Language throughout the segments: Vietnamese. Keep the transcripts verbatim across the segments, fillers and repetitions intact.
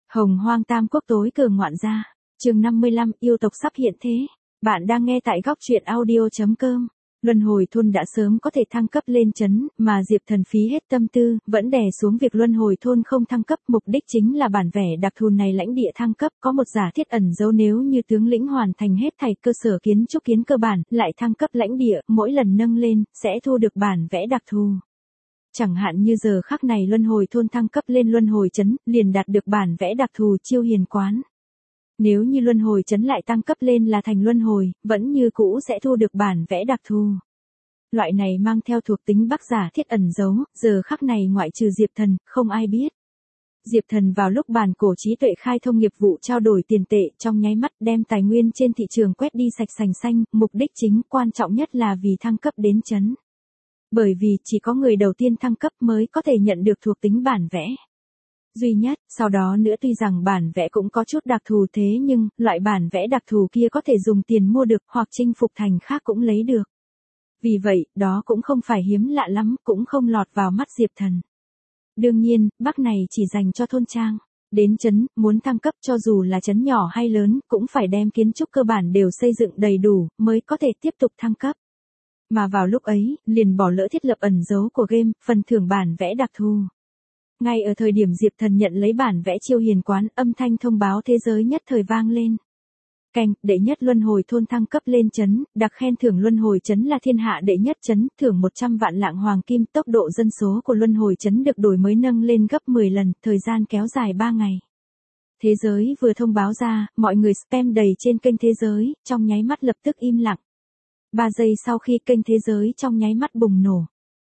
Hồng Hoang Tam Quốc tối cường ngoạn gia, chương năm mươi lăm, yêu tộc sắp hiện thế. Bạn đang nghe tại góc truyện audio chấm com. Luân hồi thôn đã sớm có thể thăng cấp lên chấn, mà Diệp Thần phí hết tâm tư, vẫn đè xuống việc luân hồi thôn không thăng cấp. Mục đích chính là bản vẽ đặc thù này lãnh địa thăng cấp, có một giả thiết ẩn dấu nếu như tướng lĩnh hoàn thành hết thảy cơ sở kiến trúc kiến cơ bản, lại thăng cấp lãnh địa, mỗi lần nâng lên, sẽ thu được bản vẽ đặc thù. Chẳng hạn như giờ khắc này luân hồi thôn thăng cấp lên luân hồi trấn, liền đạt được bản vẽ đặc thù chiêu hiền quán. Nếu như luân hồi trấn lại tăng cấp lên là thành luân hồi, vẫn như cũ sẽ thu được bản vẽ đặc thù. Loại này mang theo thuộc tính bắc giả thiết ẩn dấu, giờ khắc này ngoại trừ Diệp Thần, không ai biết. Diệp Thần vào lúc bản cổ trí tuệ khai thông nghiệp vụ trao đổi tiền tệ trong nháy mắt đem tài nguyên trên thị trường quét đi sạch sành xanh, mục đích chính quan trọng nhất là vì thăng cấp đến trấn. Bởi vì chỉ có người đầu tiên thăng cấp mới có thể nhận được thuộc tính bản vẽ duy nhất, sau đó nữa tuy rằng bản vẽ cũng có chút đặc thù thế nhưng, loại bản vẽ đặc thù kia có thể dùng tiền mua được hoặc chinh phục thành khác cũng lấy được. Vì vậy, đó cũng không phải hiếm lạ lắm, cũng không lọt vào mắt Diệp Thần. Đương nhiên, bắc này chỉ dành cho thôn trang. Đến trấn, muốn thăng cấp cho dù là trấn nhỏ hay lớn, cũng phải đem kiến trúc cơ bản đều xây dựng đầy đủ, mới có thể tiếp tục thăng cấp. Mà vào lúc ấy, liền bỏ lỡ thiết lập ẩn dấu của game, phần thưởng bản vẽ đặc thù. Ngay ở thời điểm Diệp Thần nhận lấy bản vẽ chiêu hiền quán, âm thanh thông báo thế giới nhất thời vang lên. Canh, đệ nhất luân hồi thôn thăng cấp lên trấn, đặc khen thưởng luân hồi trấn là thiên hạ đệ nhất trấn, thưởng một trăm vạn lạng hoàng kim, tốc độ dân số của luân hồi trấn được đổi mới nâng lên gấp mười lần, thời gian kéo dài ba ngày. Thế giới vừa thông báo ra, mọi người spam đầy trên kênh thế giới, trong nháy mắt lập tức im lặng. Ba giây sau khi kênh thế giới trong nháy mắt bùng nổ.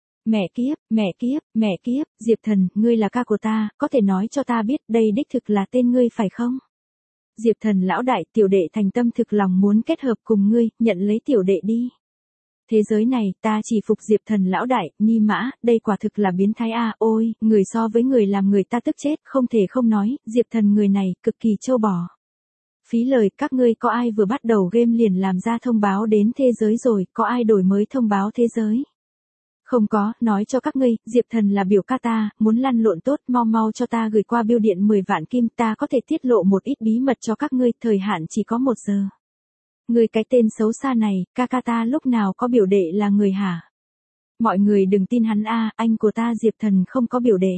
Mẹ kiếp, mẹ kiếp, mẹ kiếp, Diệp Thần, ngươi là ca của ta, có thể nói cho ta biết đây đích thực là tên ngươi phải không? Diệp Thần lão đại, tiểu đệ thành tâm thực lòng muốn kết hợp cùng ngươi, nhận lấy tiểu đệ đi. Thế giới này, ta chỉ phục Diệp Thần lão đại, ni mã, đây quả thực là biến thái a, ôi, người so với người làm người ta tức chết, không thể không nói, Diệp Thần người này, cực kỳ trâu bò. Phí lời, các ngươi có ai vừa bắt đầu game liền làm ra thông báo đến thế giới rồi, có ai đổi mới thông báo thế giới? Không có, nói cho các ngươi, Diệp Thần là biểu ca ta, muốn lăn lộn tốt, mau mau cho ta gửi qua bưu điện mười vạn kim, ta có thể tiết lộ một ít bí mật cho các ngươi, thời hạn chỉ có một giờ. Người cái tên xấu xa này, ca ca ta lúc nào có biểu đệ là người hả? Mọi người đừng tin hắn a, anh của ta Diệp Thần không có biểu đệ.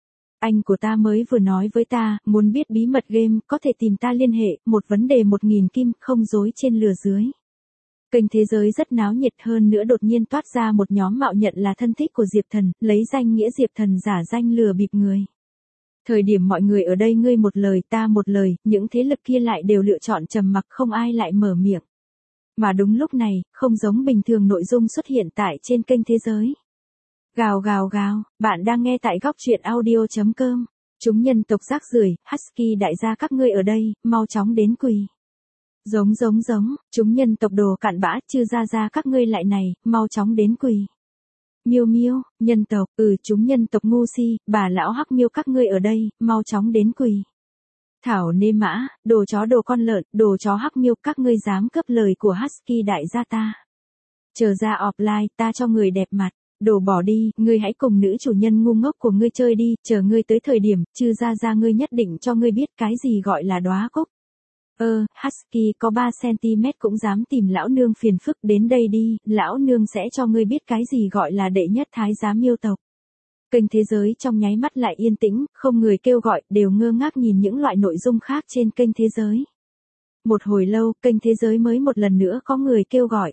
Anh của ta mới vừa nói với ta, muốn biết bí mật game, có thể tìm ta liên hệ, một vấn đề một nghìn kim, không dối trên lừa dưới. Kênh thế giới rất náo nhiệt, hơn nữa đột nhiên toát ra một nhóm mạo nhận là thân thích của Diệp Thần, lấy danh nghĩa Diệp Thần giả danh lừa bịp người. Thời điểm mọi người ở đây ngươi một lời ta một lời, những thế lực kia lại đều lựa chọn trầm mặc, không ai lại mở miệng. Mà đúng lúc này, không giống bình thường nội dung xuất hiện tại trên kênh thế giới. Gào gào gào, bạn đang nghe tại góc truyện audio chấm com. Chúng nhân tộc rác rưởi, Husky đại gia các ngươi ở đây, mau chóng đến quỳ. Giống giống giống, chúng nhân tộc đồ cặn bã, chư ra ra các ngươi lại này, mau chóng đến quỳ. Miêu miêu, nhân tộc, ừ chúng nhân tộc ngu si, bà lão hắc miêu các ngươi ở đây, mau chóng đến quỳ. Thảo nê mã, đồ chó đồ con lợn, đồ chó hắc miêu các ngươi dám cướp lời của Husky đại gia ta. Chờ ra offline, ta cho người đẹp mặt. Đồ bỏ đi, ngươi hãy cùng nữ chủ nhân ngu ngốc của ngươi chơi đi, chờ ngươi tới thời điểm, chư ra ra ngươi nhất định cho ngươi biết cái gì gọi là đóa cúc. Ơ, Husky có ba xăng-ti-mét cũng dám tìm lão nương phiền phức, đến đây đi, lão nương sẽ cho ngươi biết cái gì gọi là đệ nhất thái giám miêu tộc. Kênh thế giới trong nháy mắt lại yên tĩnh, không người kêu gọi, đều ngơ ngác nhìn những loại nội dung khác trên kênh thế giới. Một hồi lâu, kênh thế giới mới một lần nữa có người kêu gọi.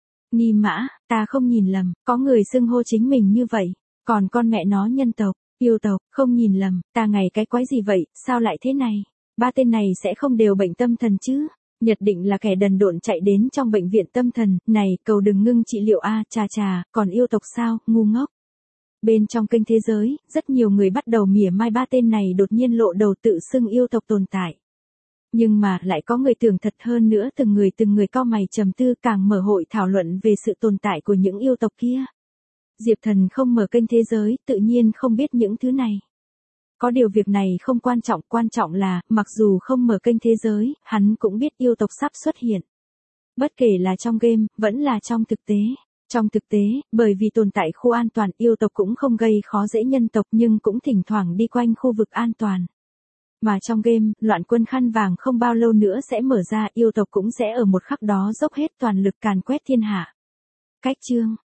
Ni mã, ta không nhìn lầm, có người xưng hô chính mình như vậy, còn con mẹ nó nhân tộc, yêu tộc, không nhìn lầm, ta ngày cái quái gì vậy, sao lại thế này? Ba tên này sẽ không đều bệnh tâm thần chứ? Nhất định là kẻ đần độn chạy đến trong bệnh viện tâm thần, này, cầu đừng ngưng trị liệu a, chà chà, còn yêu tộc sao, ngu ngốc. Bên trong kênh thế giới, rất nhiều người bắt đầu mỉa mai ba tên này đột nhiên lộ đầu tự xưng yêu tộc tồn tại. Nhưng mà lại có người tưởng thật hơn nữa, từng người từng người cau mày trầm tư, càng mở hội thảo luận về sự tồn tại của những yêu tộc kia. Diệp Thần không mở kênh thế giới, tự nhiên không biết những thứ này. Có điều việc này không quan trọng, quan trọng là, mặc dù không mở kênh thế giới, hắn cũng biết yêu tộc sắp xuất hiện. Bất kể là trong game, vẫn là trong thực tế. Trong thực tế, bởi vì tồn tại khu an toàn, yêu tộc cũng không gây khó dễ nhân tộc nhưng cũng thỉnh thoảng đi quanh khu vực an toàn. Mà trong game, loạn quân khăn vàng không bao lâu nữa sẽ mở ra, yêu tộc cũng sẽ ở một khắc đó dốc hết toàn lực càn quét thiên hạ. Cách chương